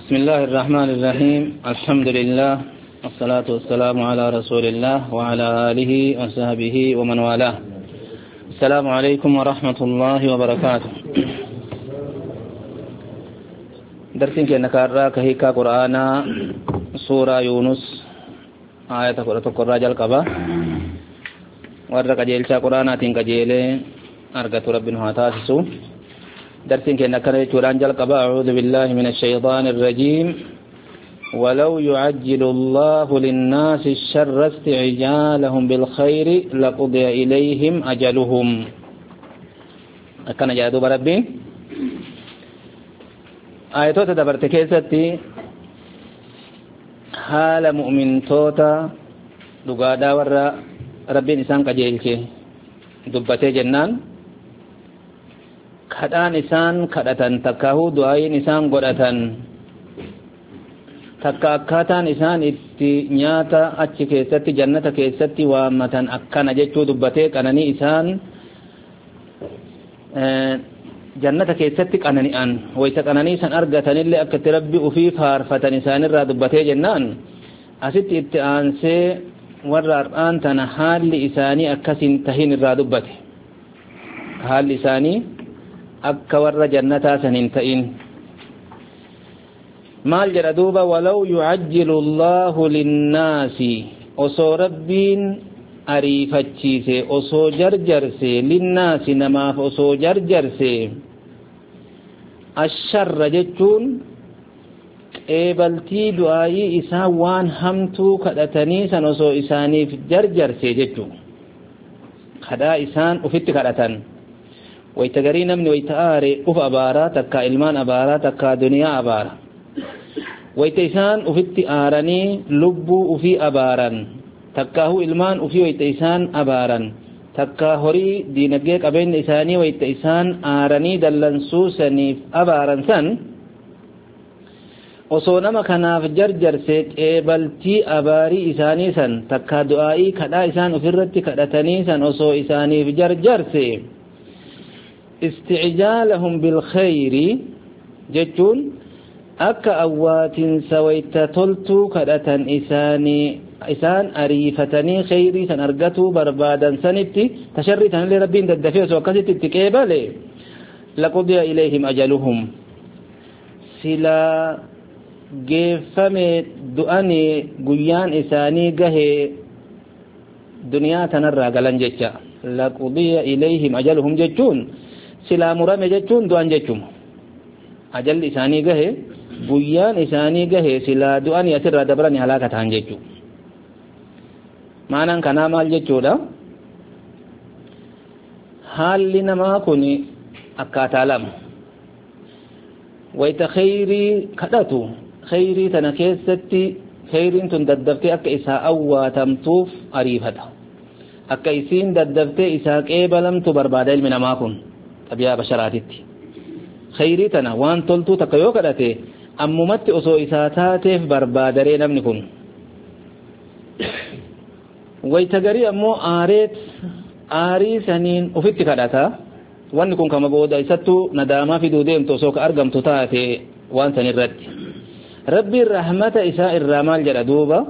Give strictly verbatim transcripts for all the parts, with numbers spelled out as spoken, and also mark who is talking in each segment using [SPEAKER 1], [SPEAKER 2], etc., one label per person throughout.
[SPEAKER 1] بسم الله الرحمن الرحيم الحمد لله والصلاة والسلام على رسول الله وعلى آله وصحبه ومن والاه. السلام عليكم ورحمة الله وبركاته. درسين كأنك أراك هيكا قرآن سورة يونس آية قرآن قرآن القبا ورق جيلشا قرآن تنك جيلي أرغة ربنا تاسسو. درسين كأنك قرآن القبا أعوذ بالله من الشيطان الرجيم ولو يعجل الله للناس الشر استعجالهم بالخير لقضي إليهم أجلهم. أكنا جادو بربي آياتو تدبرت كيستي حال مؤمن توتا دقادا ورى ربي نسان قجيلشي دبتي جنان kadhaan isaan kadhatan takkaahuu du'aayin isaan godhatan takka akkaataan isaan itti nyaata achi keessatti jannata keessatti waammatan akkana jechuu dubbatee qananii isaan jannata keessatti qanani'an wayta qananii san argatanillee akkatti rabbi ufii faarfatan isaanirraa dubbatee jennaan asitti itti aansee warra har'aan tana haalli isaanii akkasin tahin irraa dubbate haalli isaanii akka warra jannataa sanin ta'in maal jedha duuba walaw yu'ajjilu Allahu linnaasi osoo rabbiin ariifachiise osoo jarjarse linnaasi namaaf osoo jarjarse asharra jechuun qeebaltii du'aayii isaa waan hamtuu kadhatanii san osoo isaaniif jarjarse jechuu kadhaa isaan ufitti kadhatan wayta garii namni wayta aare uf abaaraa takka ilmaan abaaraa takka duniyaa abaara wayta isaan ufitti aaranii lubbuu ufii abaaran takkaahu ilmaan ufii wayta isaan abaaran takka horii diinagdee qabeenya isaanii wayta isaan aaranii dallansuu saniif abaaran san osoo nama kanaaf jarjarse qeebaltii abaarii isaanii san takka du'aa'ii kadhaa isaan ofirratti kadhatanii san osoo isaaniif jarjarse استعجالهم بالخير جتون أكا أوات سويت تلتو كدة إساني إسان أريفتني خيري سنرقتو بربادا سنتي تشريتا لربين ددفية سوكست التكيبالي لقضي إليهم أجلهم سلا جيفمي دؤني قيان إساني قهي دنيا تنرى قلن جتشا لقضي إليهم أجلهم جتون sila murame jechuun du'an jechuun ajalli isaanii gahe guyyaan isaanii gahe sila du'anii asirraa dabrani halaaka ta'an jechuun maanaan kanaa maal jechuudha haalli namaa kun akkaataa lama wayta khayrii kadhatu khayrii tana keessatti khayriin tun daddabtee akka isaa awwaatamtuuf ariifata akka isiin daddabtee isaa qeebalamtu barbaada ilmi namaa kun tabi'a basharaatitti khayrii tana waan toltuu takka yoo kadhate ammumatti osoo isaa taateef barbaadaree namni kun wayta garii ammoo aareet aarii saniin ufitti kadhata wanni kun kama booda isattuu nadaamaa fiduu deemtu osoo ka argamtu taate waan san irratti rabbiin rahmata isaa irraa maal jedha duuba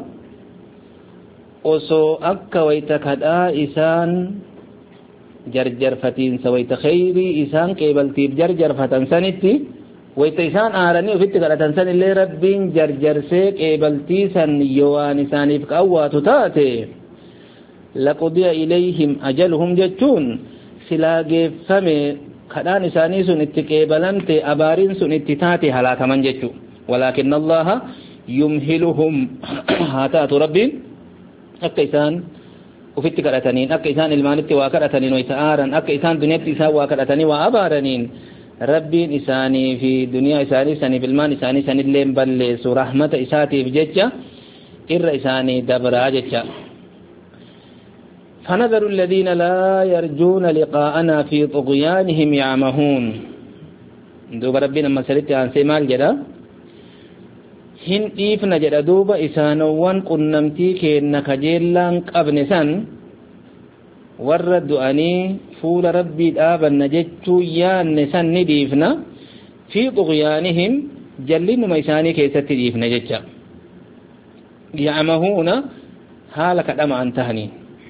[SPEAKER 1] osoo akka wayta kadhaa isaan jarjarfatiinsa wayta khayrii isaan qeebaltiif jarjarfatan sanitti wayta isaan aaranii ufitti kadhatan san illee rabbiin jarjarsee qeebaltii san yoo waan isaaniif qawwaatu taate laqudiya ilayhim ajaluhum jechuun silaa geeffame kadhaan isaanii sun itti qeebalamte abaariin sun itti taate halaakaman jechuu walaakinna allaha yumhiluhum haa taatu rabbiin akka isaan ufitti kadhataniin akka isaan ilmaanitti waa kadhataniin wayta aaran akka isaan duniyaatti isaan waa kadhatanii waa abaaraniin rabbiin isaanii fi duniyaa isaanii saniif ilmaan isaanii sanillee balleessu rahmata isaatiif jecha irra isaanii dabraa jecha فنذر الذين لا يرجون لقاءنا في طغيانهم يعمهون دوب ربنا مسألتي عن سيمال جدا hin dhiifna jedha duuba isaanowwan qunnamtii keenna kajeellaan qabne san warra du'anii fuula rabbii dhaabanna jechuu yaanne san ni dhiifna fi طغيانهم جلين ما يساني كيستي ديفنا جتشا يعمهون حالك الأمع انتهني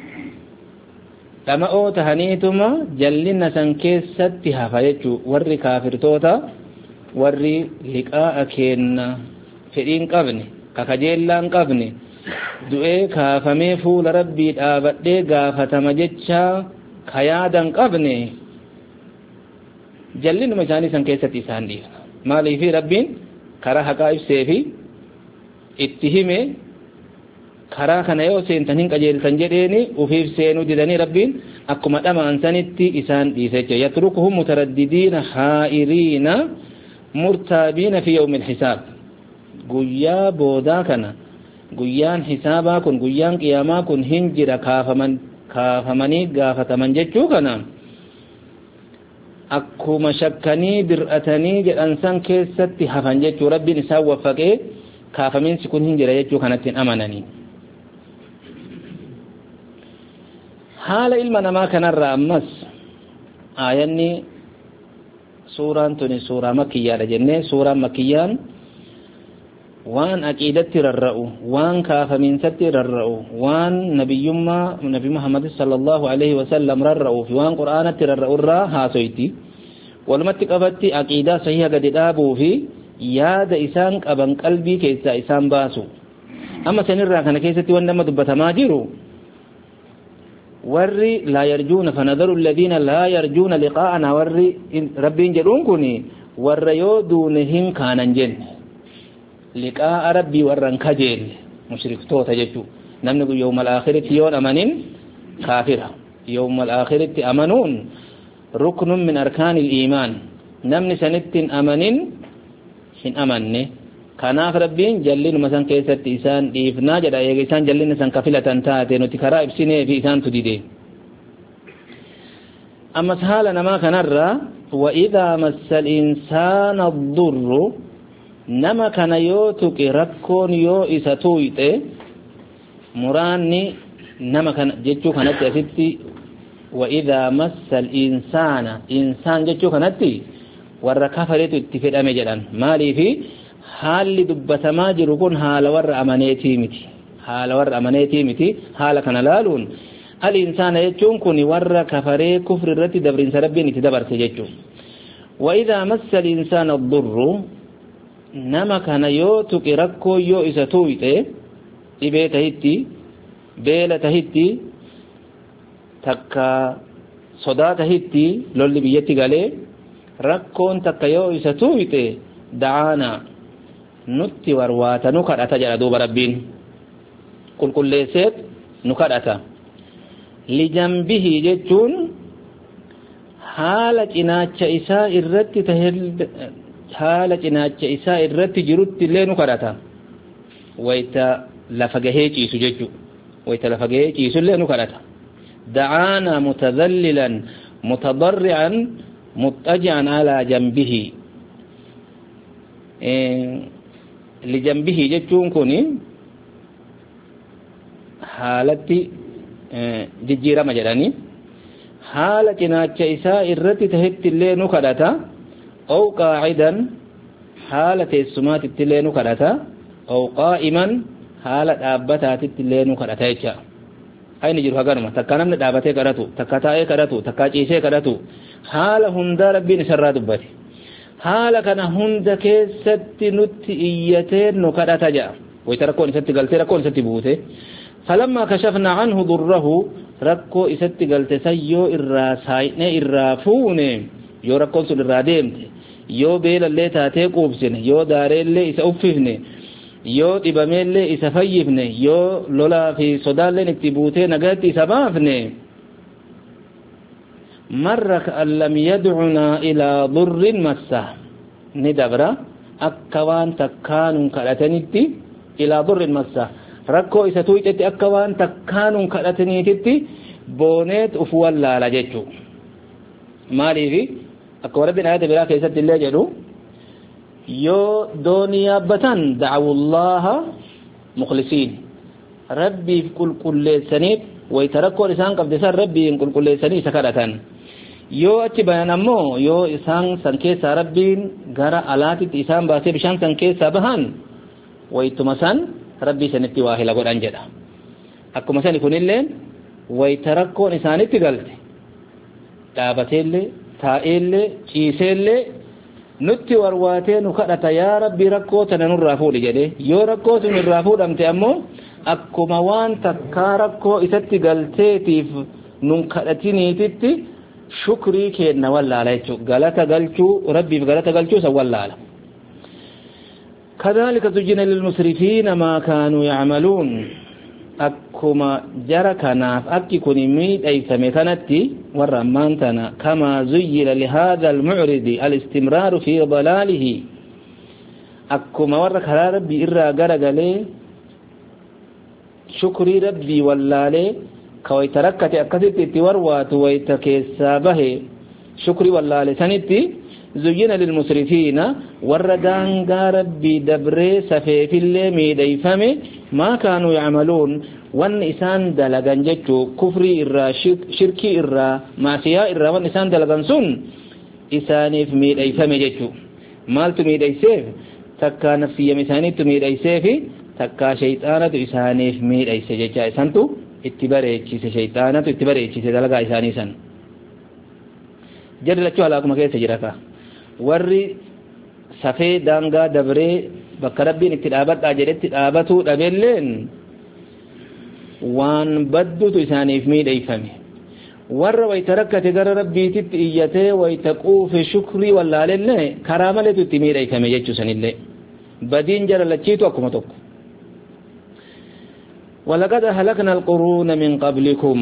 [SPEAKER 1] لما أو تهنيتما جلين سن كيستي هفايتشو ورّي كافر توتا ورّي لقاء كينا فإن قبني كاكجيلان قبني du'ee kaafamee fuula rabbii dhaabadhee gaafatama jecha kayaadan qabne jallinuma isaanii san keessatti isaan dhiifna maaliifi rabbiin karaa haqaa ibsee fi itti hime karaa kana yoo seentan hin qajeeltan jedheeni ufiif seenuu didanii rabbiin akkuma dhamaan sanitti isaan dhiise jecha yatrukuhum mutaraddidiina haa'iriina murtaabiina fi yawmil hisaab guyyaa boodaa kana guyyaan hisaabaa kun guyyaan qiyaamaa kun hin jira kaafaman kaafamanii gaafataman jechuu kana akkuma shakkanii bir'atanii jedhan san keessatti hafan jechuu rabbiin isaan waffaqee kaafaminsi kun hin jira jechuu kanatti amananii haala ilma namaa kanarraa ammas aayanni suuraan tuni suuraa makkiyyaadha jennee suuraan makkiyyaan waan aqiidatti rarra'u waan kaafamiinsatti rarra'u waan nabiyyummaa nabi Muhammad sallallahu alaihi wasallam rarra'u fi waan qur'aanatti rarra'u irraa haasoyti walumatti qabatti aqiidaa sahiha gadi dhaabuu fi yaada isaan qaban qalbii keessaa isaan baasu amma sanirraa kana keessatti waan nama dubbatamaa jiru warri laa yarjuuna fanadaru alladhiina laa yarjuuna liqaa'ana warri rabbiin jedhuun kun warra yoo duune hin kaanan jenne liqaa'a rabbii warran kajeel mushriktoota jechuu namni yawmal aakhirati yoon amanin kaafira yawmal aakhirati amanuun ruknun min arkaanil iimaan namni sanittiin amanin hin amanne kanaaf rabbiin jallinuma san keessatti isaan dhiifnaa jedha eega isaan jallina san kafilatan taate nuti karaa ibsinee fi isaan tudide ammas haala namaa kanarra wa idhaa massal insaana durru nama kana yoo tuqe rakkoon yoo isa tuuyxe muraanni nama kana jechuu kanatti asitti wa idhaa massal insaana insaan jechuu kanatti warra kafareetu itti fedhame jedhan maaliifi haalli dubbatamaa jiru kun haala warra amaneetii miti haala warra amaneetii miti haala kana laaluun al insaana jechuun kun warra kafaree kufri irratti dabrinsa rabbiin itti dabarse jechuu wa idhaa massal insaana durru nama kana yoo tuqe rakkoo yoo isa tuuyxe dhibee tahitti beela tahitti takka sodaa tahitti lolli biyyatti galee rakkoon takka yoo isa tuuyxe da'aana nutti warwaata nu kadhata jedha duuba rabbiin qulqulleesseet nu kadhata lijambihi jechuun haala cinaacha isaa irratti tahe haala cinaacha isaa irratti jirutti illee nu kadhata wayta lafa gahee ciisu jechuu wayta lafa gahee ciisu illee nu kadhata da'aana mutadhallilan mutadarri'an muttaji'an ala jambihi lijambihi jechuun kun haalatti jijjiirama jedhanii haala cinaacha isaa irratti tahetti illee nu kadhata أو قاعدا حالة السمات التلين كرتا أو قائما حالة أبتات التلين كرتا يجا أين جرها قرمة تكنا من الأبتة كرتو تكتاء كرتو تكاجيسة كرتو حالة هند ربي نشر دبتي حالة كان هند كيست نت إيتين نكرتا جا ويتركون ست قلت ركون ست بوته فلما كشفنا عنه ضره ركو ست قلت سيو الراسين الرافون يو ركون سل الرادمت yoo beelallee taatee quubsine yoo daareellee isa uffifne yoo dhibameellee isa fayyifne yoo lolaa fi sodaalleen itti buutee nagaatti isa baafne marra ka'an lam yad'unaa ilaa durrin massa ni dabra akka waan takkaanuun kadhatanitti ilaa durrin massa rakkoo isa tuuйtetti akka waan takkaanuun kadhataniititti booneet uf wallaala jechuu maaliifi akka rabbiin ayata biraa keessatti illee jedhu yoo doonii yaabbatan da'awullaha mukhlisiin rabbiif qulqulleessaniif wayta rakkoon isaan qabde san rabbiin qulqulleessanii isa kadhatan yoo achi bayan ammoo yoo isaan san keessaa rabbiin gara alaatitti isaan baasee bishaan san keessaa bahan waytuma san rabbii sanitti waa hila godhan jedha akkuma sani kunilleen wayta rakkoon isaanitti galte dhaabateellee taa'eellee ciiseellee nutti warwaatee nu kadhata yaa rabbi rakkoo tana nurraa fuudhi jedhe yoo rakkoo sun irraa fuudhamte ammoo akkuma waan takkaa rakkoo isatti galteetiif nun kadhatiniititti shukrii kenna wallaala jechuudha galata galchuu rabbiif galata galchuu san wallaala كذلك زين للمسرفين ما كانوا يعملون أكما جرى كناف أكي كوني ميد أي سميتنتي ورمانتنا كما زين لهذا المعرض الاستمرار في ضلاله أكما ورك ربي إرى قرق لي شكري ربي والله كوي تركت أكثت اتوروات ويتكسابه شكري والله سنتي زين للمسرفين وردان ربي دبري سفيف اللي ميدي فمي ما كانوا يعملون والنسان دلغان جتو كفري إرى شركي إرى معصية إرى والنسان دلغان سن إسانيف ميدي فمي جتو مالتو ميدي سيف تكا نفسي مساني تميدي سيفي تكا شيطانة إسانيف ميدي سيجا إسانتو اتباري چيس شيطانة اتباري چيس دلغا إساني سن جد لچو علاقما كيسا جراكا warri safee daangaa dabree bakka rabbiin itti dhaabadhaa jedhetti dhaabatuu dhabeelleen waan baddutu isaaniif miidheeyfame warra wayta rakkate gara rabbiititti iyyatee wayta quufe shukrii wallaalellee karaa maleetu itti miidheeyfame jechuu sanillee badiin jara lachiitu akkuma tokko walaqad ahlakna alquruuna min qablikum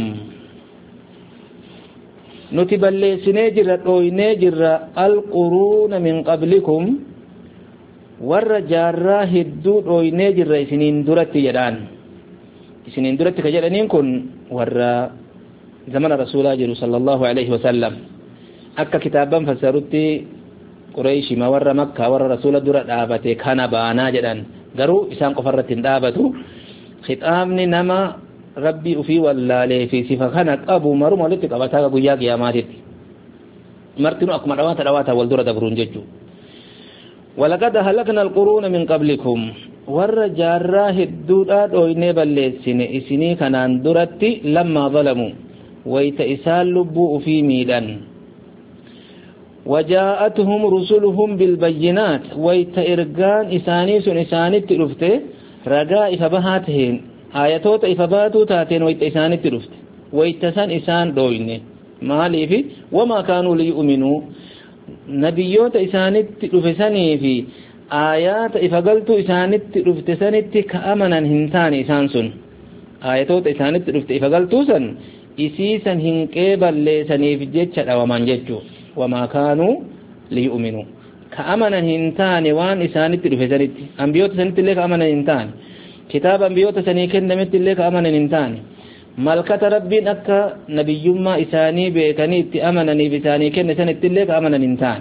[SPEAKER 1] nuti balleessinee jirra dhooynee jirra alquruuna min qablikum warra jaarraa hedduu dhooynee jirra isiniin duratti jedhaan isiniin duratti ka jedhaniin kun warra zamana rasuulaa jiru sallallahu alaihi wasallam akka kitaaban fassarutti qurayshima warra makkaa warra rasuula dura dhaabate kana baanaa jedhan garuu isaan qofarratti hin dhaabatu khitaabni nama rabbi ufii wallaalee fi sifa kana qabu maruma walitti qabataa guyyaa qiyaamaatitti martinu akkuma dhawaata dhawaata wal dura dabruun jechuu walaqad ahlakna alquruuna min qablikum warra jaarraa hedduudha dhooynee balleessine isinii kanaan duratti lammaa zalamu wayta isaan lubbuu ufii miidhan وجاءتهم رسلهم بالبينات ويت إرغان إساني سن إساني تلفته رجاء فبهاتهن آياتوت إفباتو تاتين ويت إساني تلفت ويت سن إسان دوينه مالي في وما كانوا ليؤمنوا نبيوت إساني تلفسني في آيات إفقلتو إساني تلفتسني كأمنا هنتان إسان سن آياتوت إساني تلفت إفقلتو سن إسيسا هنكيبا ليساني في جيتشا ومان جيتشو وما كانوا ليؤمنوا كأمنا هنتان وان إساني تلفسني أنبيوت سنت لك أمنا هنتان كتاب أنبيوت سنيكن نمت لك أمنا هنتان ملكة ربين أكا نبي ما إساني بيكني أمنني بساني كن سنت لك أمنا هنتان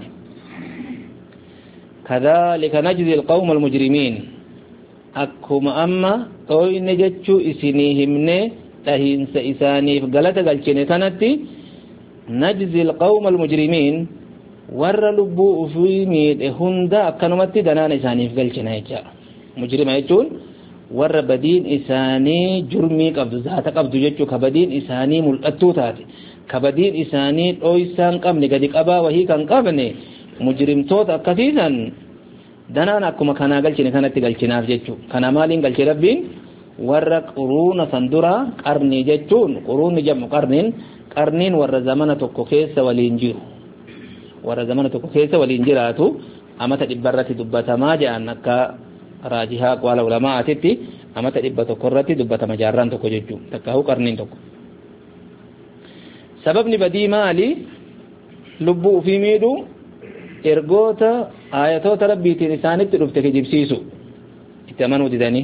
[SPEAKER 1] كذلك نجزي القوم المجرمين أكما أما أوي نجتشو إسنيهمن تهين سإساني فقلت قلتشني تنتي نجزي القوم المجرمين ور لبو في ميد هندا كنمتي دنان إساني فقلتشنا يجا مجرم يجون ور بدين إساني جرمي قبض ذات قبض جتشو كبدين إساني ملأتو تاتي كبدين إساني أويسان قبني قد قبا وهي كان قبني مجرم توت أكثيثا دنان أكما كانا قلتشني كانت قلتشنا جتشو كانا مالين قلتش ربين ور قرون صندرا قرني جتشون قرون جمع قرنين قرنين ور زمانة tokko keessa waliin jiru ور زمانة tokko keessa waliin jiraatu amata dhibbarratti dubbatamaa jedhan akka raajihaa qaala ulamaatitti amata dhibba tokko irratti dubbatama jaarraan tokko jechuu takkaa'u qarniin tokko sababni badii maali lubbuu fi miidhu ergoota ayatoota rabbiitiin isaanitti dhufte kijibsiisu itti amanuu didanii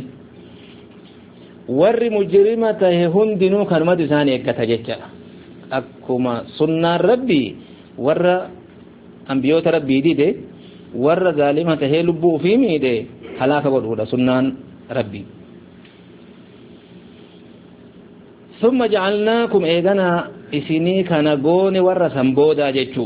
[SPEAKER 1] warri mujrima tahe hundinuu kanumatu isaanii eeggata jecha akkuma sunnaan rabbii warra anbiyoota rabbii dide warra zaalima tahee lubbuu fi miidhe halaaka godhuudha sunnaan rabbii ثم جعلناكم إيغانا إسني كان غوني ورّا سنبودا جيتشو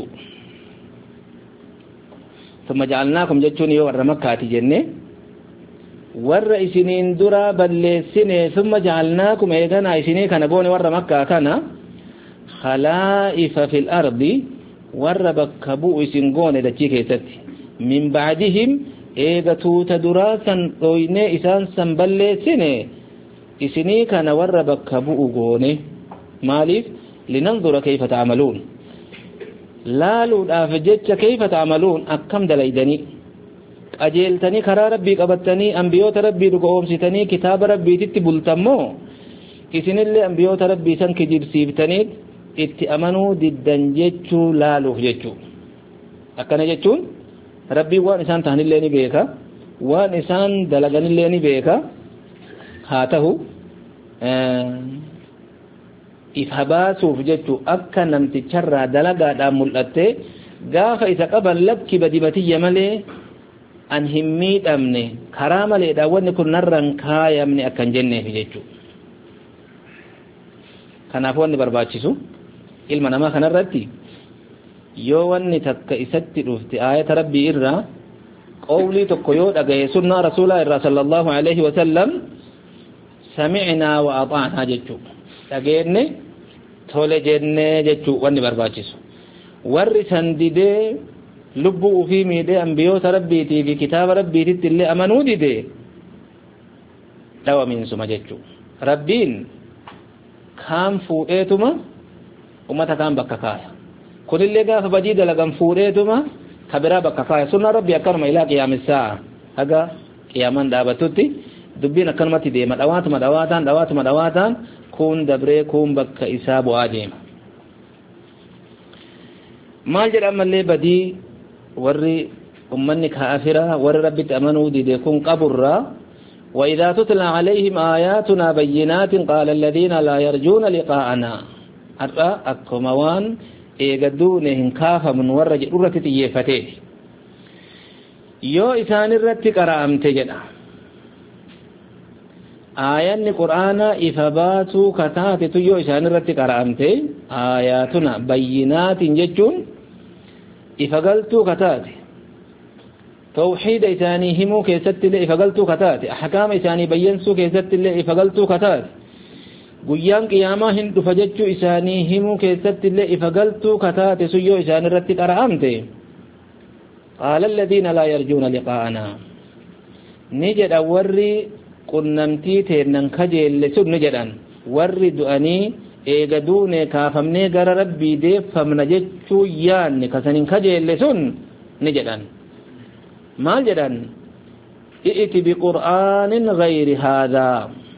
[SPEAKER 1] ثم جعلناكم جيتشوني ورّا مكة جنة ورّا إسنين درا بلسنة ثم جعلناكم إيغانا إسني كان غوني ورّا مكة كان خلائف في الأرض ورّا بكبو إسن غوني دجي كيستي من بعدهم إيغتو تدراسا قوينة إسان سنبلسنة إسني كان ورّا بكبو غوني مالف لننظر كيف تعملون لا لود أفجتش كيف تعملون أكم دليدني أجلتني كرا ربي قبتني أنبيوت ربي رقومستني كتاب ربي تتبلتمو إسن اللي أنبيوت ربي سن كجيب سيبتني اتأمنوا ضدن جتشو لا لوف جتشو أكنا جتشون ربي وان إسان تهني اللي بيكا وان إسان دلغن اللي بيكا هاته آه ifhabaasuuf jechu akka namticharraa dalagaadhaan mul'atte gaafa isa qaban lakki badibatiyya malee an hin miidhamne karaa maleedhaan wanni kun narraan kaayamne akkan jenneef jechu kanaaf wanni barbaachisu ilma namaa kanarratti yoo wanni takka isatti dhufte aayata rabbii irraa qawlii tokko yoo dhagaye sunnaa rasuulaa irraa sallallahu alaihi wasallam sami'naa wa ata'naa jechu dhageenne tole jenne jechu wanni barbaachisu warri sandidee lubbuu ufii miidhee anbiyoota rabbiitii fi kitaaba rabbiititti illee amanuu dide dhawamiinsuma jechu rabbiin kaan fuudheetuma ummata kaan bakka kaaya kunillee gaafa badii dalagan fuudheetuma kabiraa bakka kaaya sunna rabbi akkanuma ilaa qiyaamissaa haga qiyaaman dhaabatutti dubbiin akkanumatti deema dhawaatuma dhawaataan dhawaatuma dhawaataan kun dabree kun bakka isaa bu'aa deema maal jedhama illee badii warri ummanni kaafira warri rabbitti amanuu dide kun qaburra وإذا تتلى عليهم آياتنا بينات قال الذين لا يرجون لقاءنا أرى أكموان إيقدونهن كافا من ورج أرة تيفتيه يو إسان الرتك أرام تجنا آيان قرآن إفباتو كتات تيو إسان الرتك أرام تي آياتنا بينات ججون إفقلتو كتات توحيد إساني همو كيست اللي إفقلتو كتات أحكام إساني بينسو كيست اللي إفقلتو كتات قيام قياما هندو فججو إساني همو كيست اللي إفقلتو كتات سيو إسان الرتك أرامتي قال الذين لا يرجون لقاءنا نجد ورّي قنمتي تيرنن كجيل لسب نجدان ورّي دؤني إيقدوني كافمني قر ربي ديف فمنججو ياني كسنين كجيل لسن نجدان ما جدًا ائت بقرآن غير هذا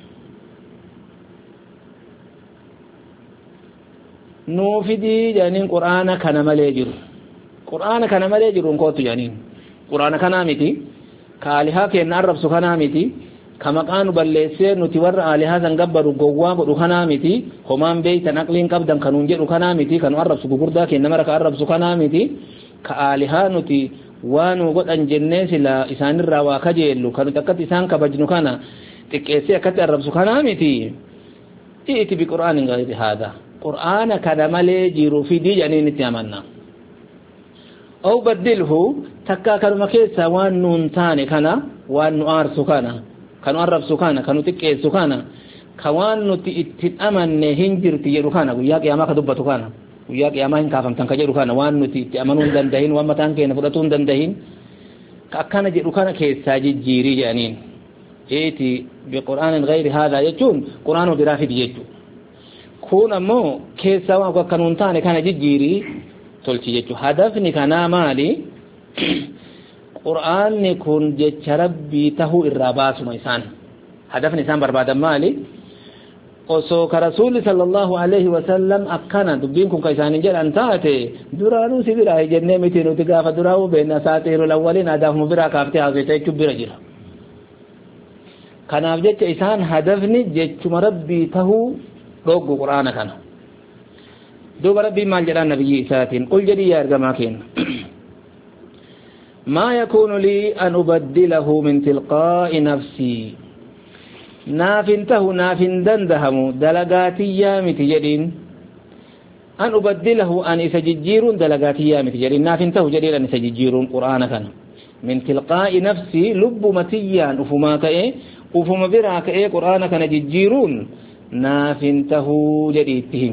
[SPEAKER 1] نوفدي جانين قرآن كان مليجر قرآن كان مليجر نقول جانين قرآن كان ميتي كالها كن عرب سكنا ميتي كما كانوا بلسين نتور آلها زنجبر جوا برهنا ميتي همان بيت نقلين قبضا كانوا جرو كنا ميتي كانوا عرب سكبردا كن نمرك عرب سكنا ميتي كالها نتي waan godhan jennee sila isaanirraa waa kajeellu kan akkatti isaan kabajnu kana xiqqeessee akkatti arrabsu kana miti iti bi qur'aanin ghairi hada qur'aana kana malee jiru fidii janiin itti amanna aw badilhu takka kalma keessa waan nuun taane kana waan nu aarsu kana kan arrabsu kana kan xiqqeessu kana ka waan nuti itti amanne hin jirti jedhu kana guyyaa qiyaamaa ka dubbatu kana guyyaa qiyaamaa hin kaafamtan ka jedhu kana waan nuti itti amanuu hin dandahin waan mataan keenya fudhatuu hin dandahin ka akkana jedhu kana keessaa jijjiirii jedhaniin eeti biqur'aanin gayri haadaa jechuun qur'aanuma biraa fidi jechuu kun ammoo keessaa waan akka nuun taane kana jijjiirii tolchi jechuu hadafni kanaa maali qur'aanni kun jecha rabbii tahuu irraa baasuma isaan hadafni isaan barbaadan maali osoo ka rasuulli sallallahu alaihi wasallam akkana dubbiin kun ka isaanin jedhan taate duraanuu si biraa jennee miti nuti gaafa duraa'uu beenna asaatiirul awwaliin adaafuma biraa kaaftee haasofte jechuu bira jira kanaaf jecha isaan hadafni jechuma rabbii tahuu dhoggu qur'aana kana duuba rabbiin maal jedhaan nabiyyi isaatiin qul jedhii yaa ergamaa keenya ما يكون لي أن أبدله من تلقاء نفسي نافنته نافن دندهم دلقاتي يامتي جدين أن أبدله أن إسججيرون دلقاتي يامتي جدين نافنته جدين أن إسججيرون قرآن كان من تلقاء نفسي لب متيان أفما كأي أفما برا كأي قرآن كان ججيرون نافنته جديدتهم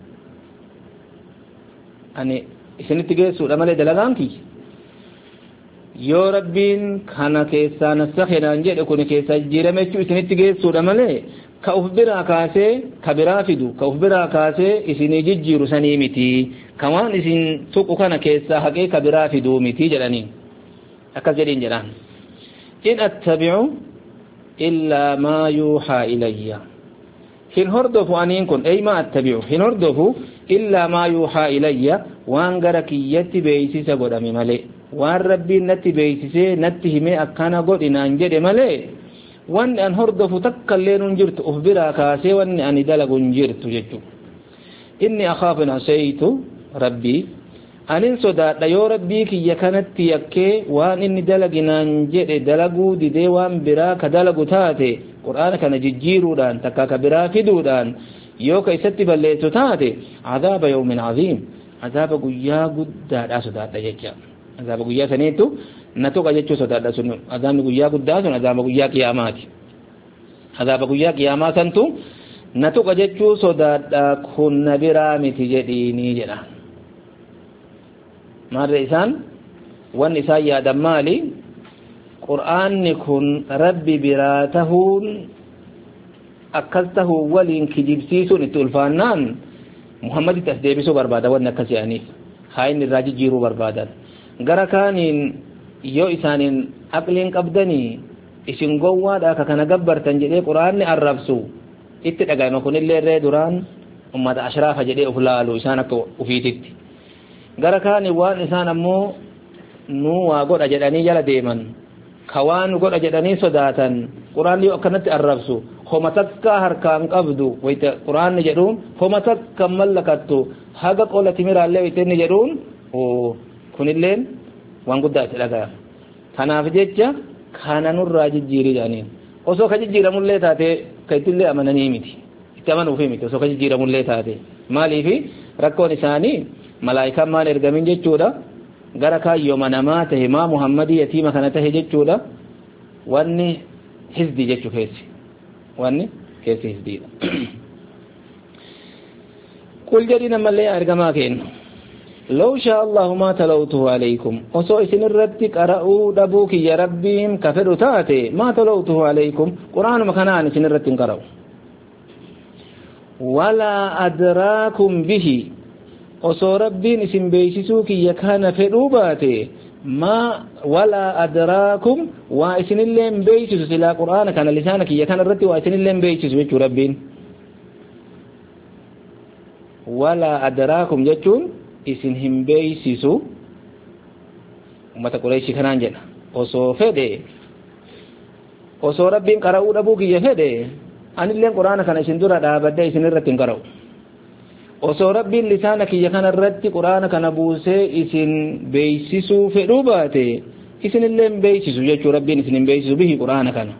[SPEAKER 1] أني إسنتجي سورة مالي دلقانكي yoo rabbiin kana keessaa nasakhinaan jedhe kun keessa jijjiirame jechuu isinitti geessuudha malee ka uf biraa kaasee ka biraa fidu ka uf biraa kaasee isinii jijjiiru sanii miti ka waan isin tuqu kana keessaa haqee ka biraa fiduu miti jedhaniin akkas jedhiin jedhaan in attabi'u illaa maa yuuhaa ilayya hin hordofu aniin kun ey maa attabi'u hin hordofu illaa maa yuuhaa ilayya waan gara kiyyatti beeysisa godhame malee waan rabbiin natti beeysisee natti himee akkana godhinaan jedhe malee wanni an hordofu takka illee nun jirtu uf biraa kaasee wanni ani dalagu hin jirtu jechuudha inni akhaafu in asaytu rabbii anin sodaadha yoo rabbii kiyya kanatti yakkee waan inni dalaginaan jedhe dalaguu didee waan biraa ka dalagu taate qur'aana kana jijjiiruudhaan takka ka biraa fiduudhaan yoo ka isatti balleessu taate azaaba yawmin aziim azaaba guyyaa guddaadhaa sodaadha jecha azaaba guyyaa saniitu na tuqa jechuu sodaadha sun azaabni guyyaa guddaa sun azaaba guyyaa qiyaamaati azaaba guyyaa qiyaamaa santu na tuqa jechuu sodaadha kun na biraa miti jedhiinii jedha maarre isaan wanni isaan yaadan maali qur'aanni kun rabbi biraa tahuun akkas tahuu waliin kijibsiisuun itti ulfaannaan muhammaditti as deebisuu barbaada wanni akkas jedhaniif haa inni irraa jijjiiruu barbaadan gara kaaniin yoo isaaniin aqliin qabdanii isin gowwaadha ka kana gabbartan jedhee qur'aanni arrabsu itti dhaga'ima kunillee irree duraan ummata ashraafa jedhee uf laalu isaan akka ufiititti gara kaaniin waan isaan ammoo nuu waa godha jedhanii jala deeman ka waan godha jedhanii sodaatan qur'aanni yoo akkanatti arrabsu homa takka harkaan qabdu wayta qur'aanni jedhuun homa takka mallakattu haga qola timiraallee wayta inni jedhuun kunilleen waan guddaa itti dhaga'a kanaaf jecha kana nurraa jijjiiri jedhaniin osoo ka jijjiiramullee taate ka ittillee amananii miti itti amanuufi miti osoo ka jijjiiramullee taate maaliifi rakkoon isaanii malaayikaan maan ergamin jechuudha gara kaayyooma namaa tahe maa muhammadii yatiima kana tahe jechuudha wanni hizdi jechuu keessi wanni keessi hizdiidha qul jedhina mallee ergamaa kennu لو شاء الله ما تلوته عليكم وسو اسن الرد قرأوا دبوك يا ربهم كفر تاتي ما تلوته عليكم قرآن مكانان اسن الرد قرأوا ولا أدراكم به وسو ربين اسن بيسسوك يكان فروباتي ما ولا أدراكم واسن اللين بيسس سلا قرآن كان لسانك يكان الرد واسن اللين بيسس ويكو ربين ولا أدراكم جتون isin hin beeysisu ummata qurayshi kanaan jedha osoo fedhe osoo rabbiin qara'uu dhabuu kiyya fedhe anilleen quraana kana isin dura dhaabadde isin irratti hin qara'u osoo rabbiin lisaana kiyya kana irratti quraana kana buusee isin beeysisuu fedhuu baate isinilleen beeysisu jechuu rabbiin isin hin beeysisu bihi quraana kana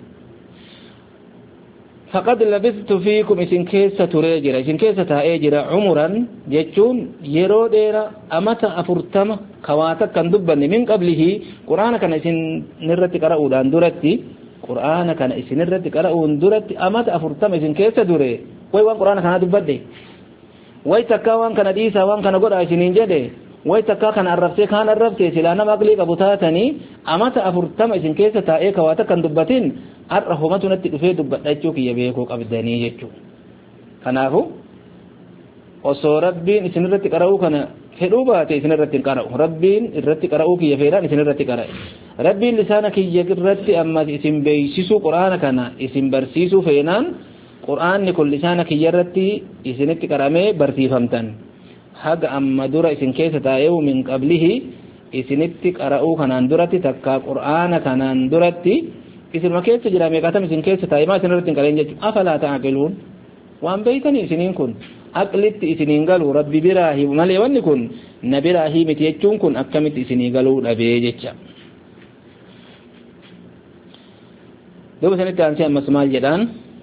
[SPEAKER 1] فقد لبثت فيكم اسن كيسة تريجرا اسن كيسة تايجرا عمرا جتون يرو ديرا امتا افرتما كواتا كان دبن من قبله قرآن كان اسن نرتي قرأو دان درتي قرآن كان اسن نرتي قرأو درتي امتا افرتما اسن كيسة دري وي وان قرآن كان دبن دي وي تكا وان كان ديسا وان كان قرأ اسنين جدي وي تكا كان عرفتي كان عرفتي سلانا مقلي قبطاتني امتا افرتما اسن كيسة تاي كواتا كان دبتين arrahumatu natti dhufee dubbadhachuu kiyya beekuu qabdanii jechuu kanaafu osoo rabbiin isin irratti qara'uu kana fedhuu baate isin irratti hin qara'u rabbiin irratti qara'uu kiyya feedhaan isin irratti qara'e rabbiin lisaana kiyya irratti ammas isin beeysisuu qur'aana kana isin barsiisuu feenaan qur'aanni kun lisaana kiyya irratti isinitti qaramee barsiifamtan haga amma dura isin keessa taa'eewu min qablihi isinitti qara'uu kanaan duratti takka qur'aana kanaan duratti isin makeessa jira meeqatam isin keessa taa'e maa isin irratti hin qareen jechuudha afalaa ta'aqiluun waan beeytanii isiniin kun aqlitti isiniin galuu rabbi biraahi malee wanni kun na biraahi miti jechuun kun akkamitti isinii galuu dhabee jecha duuba sanitti aansee ammas maal jedhaan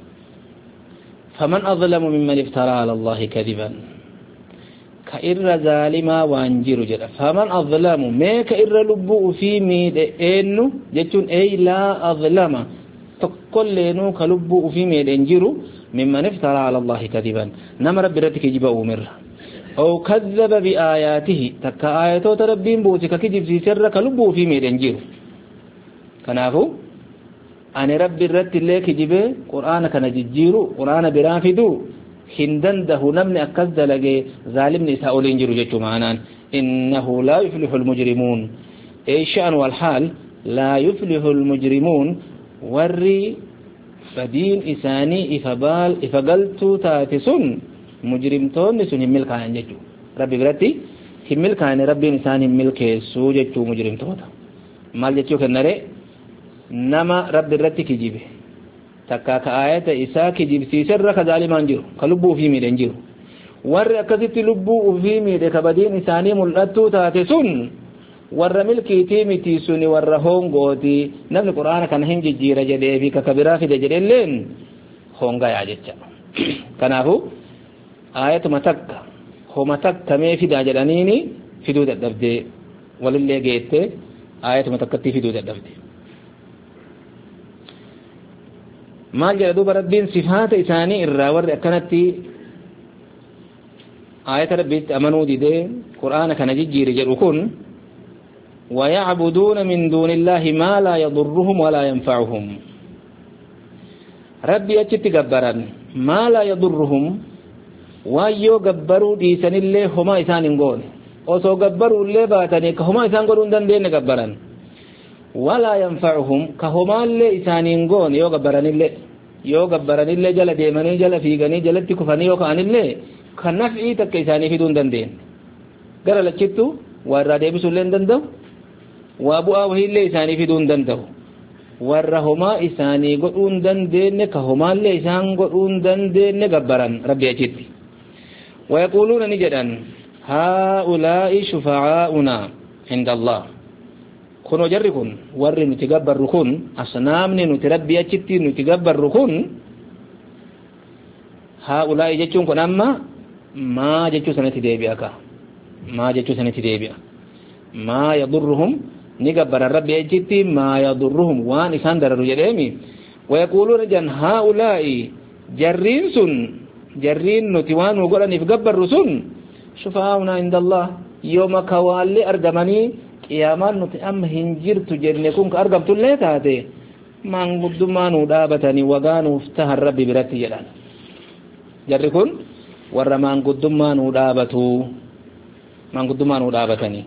[SPEAKER 1] فمن أظلم ممن افترى على الله كذبا كإر ظالما وانجر جرا فمن أظلم ما كإر لبو في ميد إنه جتون أي لا أظلم تقول لنو كلبو في ميد انجرو ممن افترى على الله كذبا نمر برتك يجب أمر أو كذب بآياته تك آياته تربين بوتك كجب في سر كلبو في ميد انجرو كنافو أنا ربي الرت اللي كجبه قرآن كان ججيرو قرآن برافدو هندنده نمن أكد لجي ظالم نساء الإنجيل جتو معنا إنه لا يفلح المجرمون أي شأن والحال لا يفلح المجرمون وري فدين إساني إفبال إفقلتو تاتسون مجرمتون نسون هميل كان جتو ربي برتي هميل كان ربي نسان هميل كيسو جتو مجرمتون مال جتو كنري نما ربي الرتي كجيبه takka ka ayata isaa kijibsiisarra ka zaalimaan jiru ka lubbuu fi miidhan jiru warri akkasitti lubbuu fi miidhe ka badiin isaanii mul'attuu taate sun warra milkiitii miti suni warra hongooti namni qur'aana kana hin jijjiira jedhee fi ka kabiraa fide jedhelleen hongayaa jecha kanaafu ayatuma takka homa takka mee fidaa jedhaniini fiduu dadhabdee walillee geette ayatuma takkatti fiduu dadhabde maal jedha duuba rabbiin sifaata isaanii irraa warri akkanatti ayata rabbiitti amanuu didee qur'aana kana jijjiire jedhu kun wayacbuduuna min duuni illaahi maa laa yadurruhum walaa yanfacuhum rabbii achitti gabbaran maa laa yadurruhum waan yoo gabbaruu dhiisanillee homaa isaan hin goone osoo gabbaruullee baatanii ka homaa isaan godhuu hin dandeenye gabbaran ولا ينفعهم كهما اللي إسانين قون يو قبران اللي يو قبران اللي جل ديماني جل فيقاني جلت كفاني وكان اللي كنفعي تك إساني في دون دندين قرر لكتو ورى ديبسو اللي دندو وابو آوهي اللي إساني في دون دندو ورهما إساني قرون دندين كهما اللي إسان قرون دندين قبران ربي أجد ويقولون نجدا هؤلاء شفعاؤنا عند الله kuno jarri kun warri nuti gabbarru kun asnaamni nuti rabbi achitti nuti gabbarru kun haulaa'i jechuun kun amma maa jechuu sanatti deebi'a ka maa jechuu sanatti deebi'a maa yadurruhum ni gabbaran rabbi achitti maa yadurruhum waan isaan dararu jedheemi wayaquuluuna jan haulaa'i jarriin sun jarriin nuti waan nu godhaniif gabbarru sun shufaa'una inda Allah yooma kawaalli argamanii qiyaamaan nuti amma hin jirtu jenne kun ka argamtullee taate maanguddummaa nuu dhaabatanii wagaa nuuf tahan rabbi biratti jedhan jarri kun warra maanguddummaa nuu dhaabatu maanguddummaa nuu dhaabatanii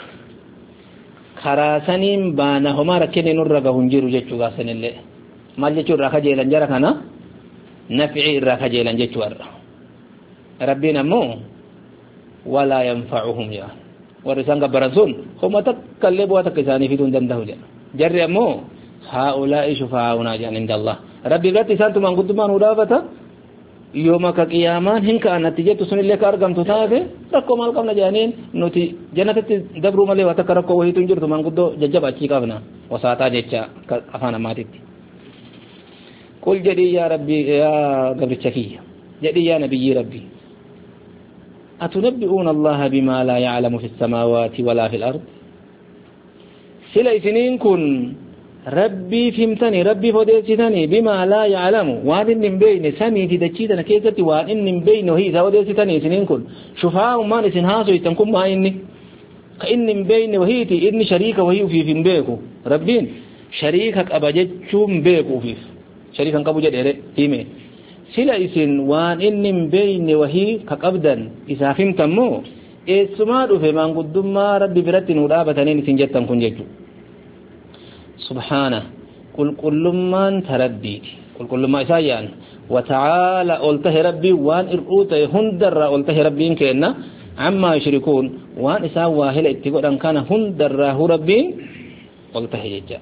[SPEAKER 1] karaa saniin baana homaa rakkinni nurra gahu hin jiru jechuu gaasanillee maal jechuu irraa kajeelan jara kana nafcii irraa kajeelan jechuu irra rabbiin ammoo walaa yanfacuhum jedhan warri isaan gabbaran sun homa takka illee bu'aa takka isaanii fiduu hin danda'u jedha jarri ammoo haa'ulaa'i shufaa'aunaa jedhan inda Allah rabbi biratti isaantu maanguddummaa nuu dhaabata yooma ka qiyaamaan hin ka'annatti jettu sunillee ka argamtu taate rakkoo maal qabna jedhaniin nuti jannatatti dabruu malee waa takka rakkoo wahiitu hin jirtu maanguddoo jajjaba achii qabna wasaataa jecha afaan ammaatitti qul jedhii yaa rabbi yaa gabricha kiyya jedhii yaa nabiyyii rabbi أتنبئون الله بما لا يعلم في السماوات ولا في الأرض سلا سنين كن ربي فهمتني ربي فوديتني بما لا يعلم وان من بين سمي تدچيدنا كيزتي وان من بين وهي فوديتني سنين كن شفاء ما نسن هاسو يتنكم ما إني كإن من بين وهي إني شريك وهي في في بيكو ربين شريكك أبجتشوم بيكو في شريكا قبو جد إيه sila isin waan inni beeyne wahii ka qabdan isaa himtammoo eessumaa dhufe maanguddummaa rabbi biratti nuu dhaabataniin isin jettan kun jechu subhaana qulqullummaan ta rabbiiti qulqullummaa isaa yaan watacaala ol tahe rabbii waan ir'uu ta'e hundarraa ol tahe rabbiin kenna ammaa yushrikuun waan isaan waahila itti godhan kana hundarraa hu rabbiin ol tahe jecha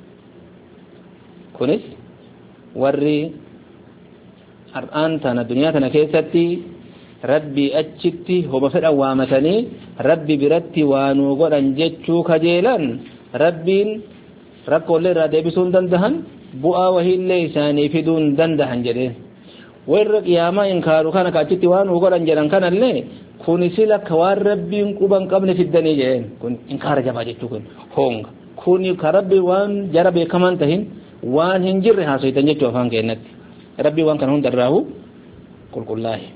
[SPEAKER 1] kunis warri har'aan tana duniyaa tana keessatti rabbi achitti homa fedhan waamatanii rabbi biratti waanuu godhan jechuu kajeelan rabbiin rakkoolee irraa deebisuu hin dandahan bu'aa wahiillee isaanii fiduu hin dandahan jedheen warra qiyaama inkaaru kana kachitti waan ugoran jedhan kanallee kuni sila kawaan rabbiin quban qabne fiddanii jeen kun inkaara jabaa jechuu kun honga kuni ka rabbi waan jara beekaman tahin waan hin jirre haasoitan jechuu afaan keenyatti rabbi waan kana hundarraahu qulqullaahi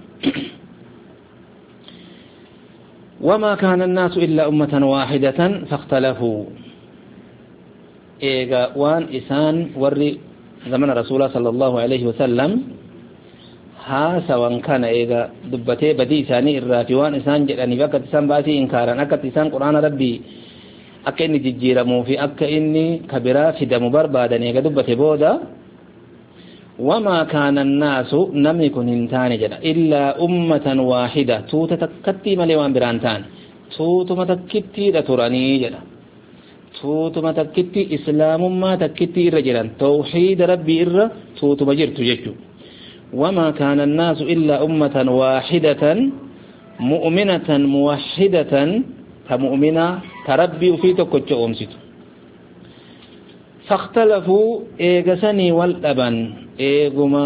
[SPEAKER 1] وما كان الناس إلا أمة واحدة فاختلفوا إيغا وان إسان وري زمن رسول الله صلى الله عليه وسلم ها سوان كان إيغا دبتي بدي إساني إراتي وان إسان جلاني فكت إسان باتي إنكارا أكت إسان قرآن ربي أكا إني ججيرمو في أكا إني كبرا في دم بربادا إيغا دبتي بودا وما كان الناس نم يكن انتان جدا إلا أمة واحدة توتا تكتي مليوان برانتان توتا متكتي لتراني جدا توتا متكتي إسلام ما تكتي رجلا توحيد ربي إر توتا مجرت ججو وما كان الناس إلا أمة واحدة مؤمنة موحدة كمؤمنة تربي في تكتش أمسيت فاختلفوا إيغسني والأبن إيغما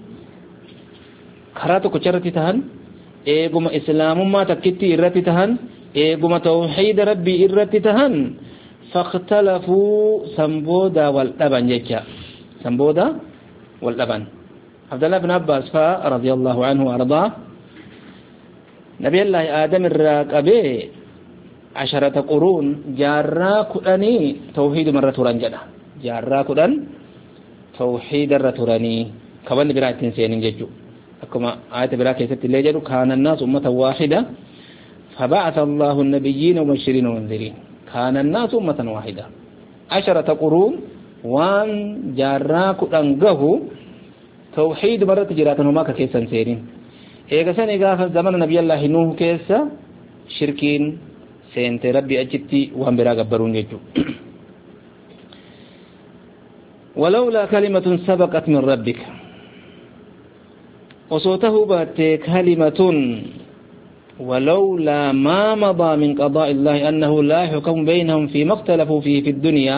[SPEAKER 1] كراتو كچرتي تهن إيغما إسلام ما تكتي إرتي تهن إيغما توحيد ربي إرتي تهن فاختلفوا سنبودا والأبن جيكا سنبودا والأبن عبد الله بن عباس رضي الله عنه وأرضاه نبي الله آدم الراقبي عشرة قرون جارا كدني توحيد مرة رنجنا جارا كدن توحيد الرتراني كمان براتين سينين ججو أكما آية براكة ستة كان الناس أمة واحدة فبعث الله النبيين ومبشرين ومنذرين كان الناس أمة واحدة عشرة قرون وان جارا كدن قهو توحيد مرة جراتنهما كيسا سينين إيقا سنة قافة زمن نبي الله نوح كيسا شركين سينت ربي أجتي وهم براغ برون ججو ولولا كلمة سبقت من ربك وصوته بات كلمة ولولا ما مضى من قضاء الله أنه لا يحكم بينهم فيما اختلفوا فيه في الدنيا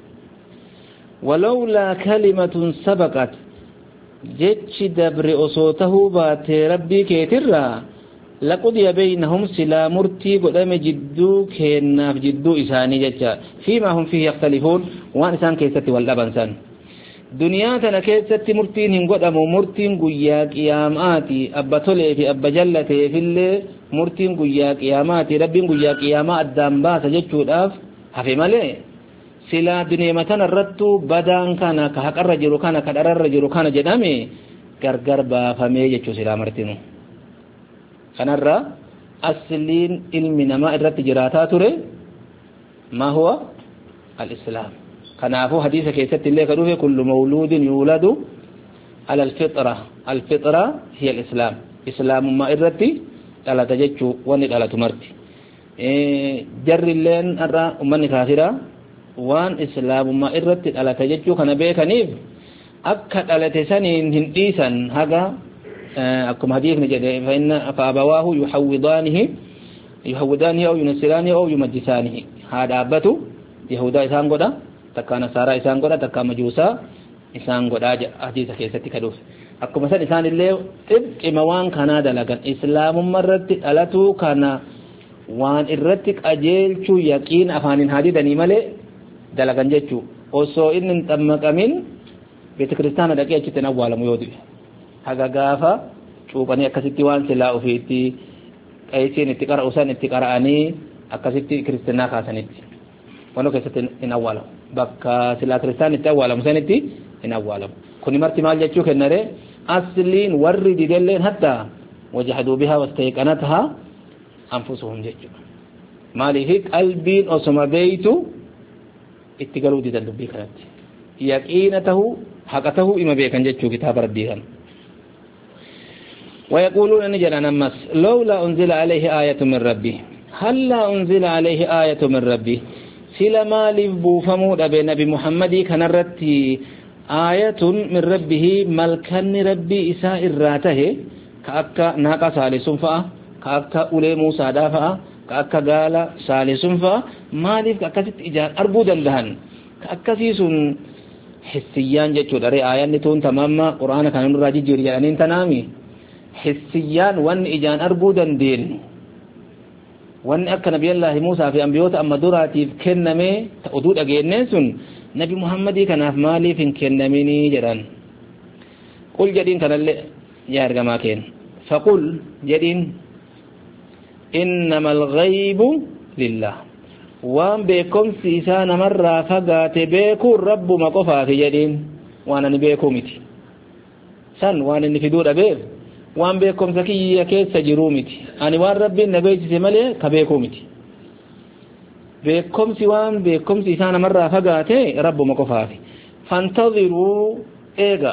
[SPEAKER 1] ولولا كلمة سبقت جتش دبر أصوته بات ربي كيترا لقضي بينهم سلا مرتي قدام جدو كينا في جدو إساني جتشا فيما هم فيه يختلفون وان إسان كيستي واللبن سان دنيا تنا كيستي مرتين هم قدامو مرتين قيا قياماتي أبا تولي في أبا جلتي في اللي مرتين قيا قياماتي ربين قيا قيامات دامباس جتشو الأف حفي مالي سلا دنيا متنا الرتو بدان كان كحق الرجل كان كدر الرجل كان جدامي غرغر بافمي جتشو سلا مرتينو kanarra asliin ilmi namaa irratti jiraataa ture ma huwa al-islam kanaafu hadiisa keessatti illee kadhufe kullu mawludin yuladu ala al-fitra al-fitra hiya al-islam islaamummaa irratti dhalata jechuu wanni dhalatu marti jarri illeen irra ummanni kaafira waan islaamummaa irratti dhalata jechuu kana beekaniif akka dhalate saniin hin dhiisan haga أكم حديث نجد فإن فأبواه يحوضانه يحوضانه أو ينسرانه أو يمجسانه هذا أبته يهودا إسان قدا تكا نصارى إسان قدا تكا مجوسا إسان قدا حديث كيسة كدوس أكم مثلا إسان اللي إبك موان كان دلقا إسلام مرت ألتو كان وان إرتك أجيل شو يقين أفان هذه دني ملي دلقا جيشو وصو إن تمك أمين بيت كريستان دقيا جتنا أولا ميودي haga gaafa cuuphanii akkasitti waan silaa ofiitti qaysiin itti qara'u san itti qara'anii akkasitti kiristinnaa kaasanitti wanoo keessatti hin awwaalamu bakka silaa kiristaan itti awwaalamu sanitti hin awwaalamu kuni marti maal jechuu kennare asliin warri didelleen hatta wajahaduu bihaa wastayqanathaa anfusuhum jechuudha maaliifi qalbiin osoma beeytu itti galuu didan dubbii kanatti yaqiina tahu haqa tahu ima beekan jechuu kitaaba rabbii kana ويقولون نجل نمس لولا أنزل عليه آية من ربه هل لا أنزل عليه آية من ربه سلا ما لبو فمود أبي نبي محمد كان رتي آية من ربه ملكن ربي إساء الراته كأكا ناقا سالس فأه كأكا أولي موسى دافأه كأكا قال سالس فأه ما لف كأكا ست إجار أربودا دهن كأكا سيس حسيان جتشو داري آيان نتون تماما قرآن كان نراجي جيري جانين تنامي حسيان وان إجان أرقو دين وان أكا نبي الله موسى في أنبيوت أما دراتي كنمي تأدود أجينين سن نبي محمد كان أفمالي في كنميني جران قل جدين كان اللي يارغ ما كين فقل جدين إنما الغيب لله وان بكم سيسان مرة فقات بيكو الرب مقفا في جدين وانا نبيكو متي سن وانا نفدور أبير وان بكم سكي كيس سجرو متي أني وان ربي نبيج سمالي كبيكو متي بكم سوان بكم سيسان مرة فقات رب مقفا في فانتظروا إيغا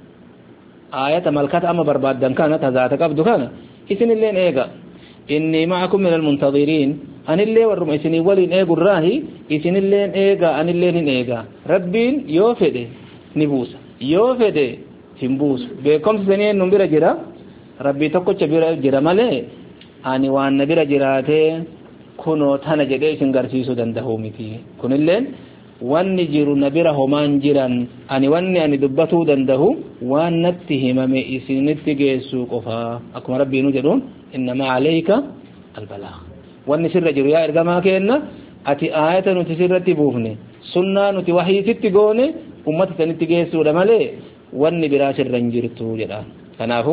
[SPEAKER 1] آية ملكات أما بربادن كانت هذا قبض كان إسن اللين إيغا إني معكم من المنتظرين أن اللي ورم إسني ولين إيغو الراهي إسن اللين إيغا أن اللين إيغا ربين يوفد نبوس يوفد تنبوس بكم سنين نمبر جرا ربي تقو چبير جرا مالي آني وان نبير جراته كنو تانا جده إسن غرسيسو دندهو متي كن اللين wanni jiru nabira homaan jiran ani wanni ani dubbatu dandahu waan natti himame isinitti geessu qofa akkuma rabbiinu jedhuun innama alayka albalagh wanni sirra jiru yaa ergamaa keenna ati aayata nuti sirratti buufne sunnaa nuti wahiititti goone ummata sanitti geessuudha malee wanni biraa sirra hin jirtu jedha kanaafu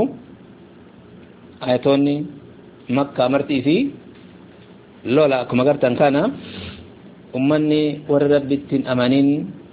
[SPEAKER 1] aayatoonni makka martii fi lola akkuma gartan kana ummanni warra rabbittiin amanin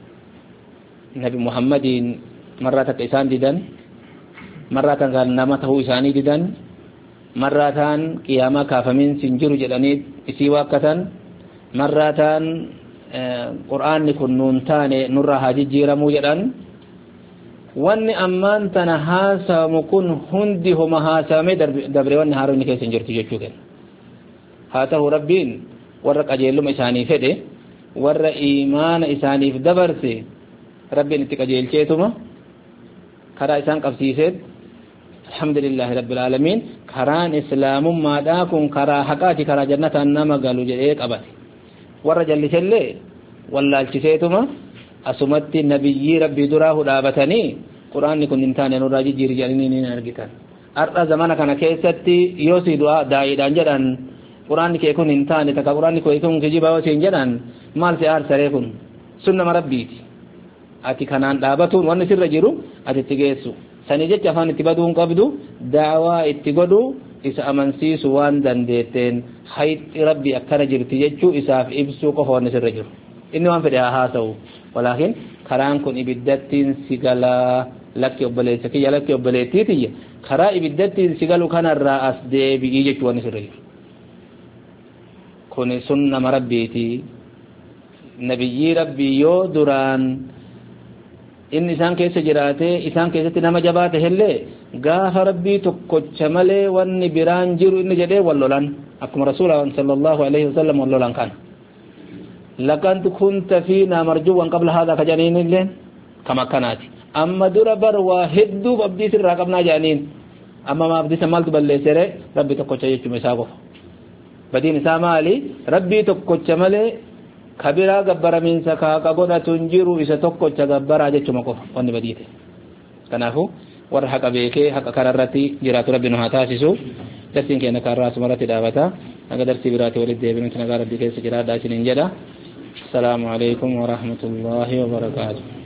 [SPEAKER 1] nabi muhammadin marrata isaan didan marratan kan nama ta'uu isaanii didan marratan qiyama kaafamin sinjiru jedhanii isii wakkatan marratan qur'aanni kun nuun taane nurra haa jijjiiramuu jedhan wanni ammaan tana haasamu kun hundi homa haasame dabre wanni haaronni keessa hin jirtu jechuu kenna haa ta'u rabbiin warra qajeeluma isaanii fedhe warra iimaana isaaniif dabarse rabbiin itti qajeelcheetuma karaa isaan qabsiiseet alhamdulillahi rabbil aalamiin karaan islaamummaadhaa kun karaa haqaati karaa jannataan nama galu jedhee qabate warra jallisellee wallaalchiseetuma asumatti nabiyyii rabbii duraa hudhaabatanii quraanni kun hin taane nurraa jijjiiri jedhanii ni argitan har'a zamana kana keessatti yoo si du'aa daa'iidhaan jedhan quraanni kee kun hin taane taka quraanni kee kun kijiba yoo siin jedhan maal si aarsaree kun sunna rabbiiti ati kanaan dhaabatuun wanni sirra jiru ati itti geessu sani jecha afaan itti baduun qabdu daawaa itti godhu isa amansiisu waan dandeetteen hayxi rabbi akkana jirti jechuu isaaf ibsuu qofa wanni sirra jiru inni waan fedhe haa ta'u walaakin karaan kun ibiddattiin sigalaa lakki obboleessa kiyya lakki obboleettiitiyya karaa ibiddattiin sigalu kanarraa as deebi'ii jechuu wanni sirra jiru kuni sunna rabbiiti nabiyyi rabbi yoo duraan inni isaan keessa jiraate isaan keessatti nama jabaate hellee gaafa rabbii tokkocha malee wanni biraan jiru inni jedhee wallolan akkuma rasuula sallallahu alaihi wasallam wallolan kan laqad kunta fiina marjuwan qabla hadha kajanin illeen kama kanaati amma dura bar waa hedduu abdii sirraa qabnaa jaaniin amma ma abdii samaltu balleessere rabbi tokkocha jechuma isaa qofa badin isaa maali rabbii tokkocha malee kabiraa gabbaraminsa kaaqa godhatun jiru isa tokkocha gabbaraa jechuma qofa wanni badiite kanaafu warra haqa beekee haqa kararratti jiraatu rabbi nu haa taasisu darsiin keenya karraa asumarratti dhaabata naga darsii biraatti walitti deebinutti nagaa rabbii keessa jiraadhaa isiniin jedha assalaamu alaykum wa rahmatullahi wa barakaatuh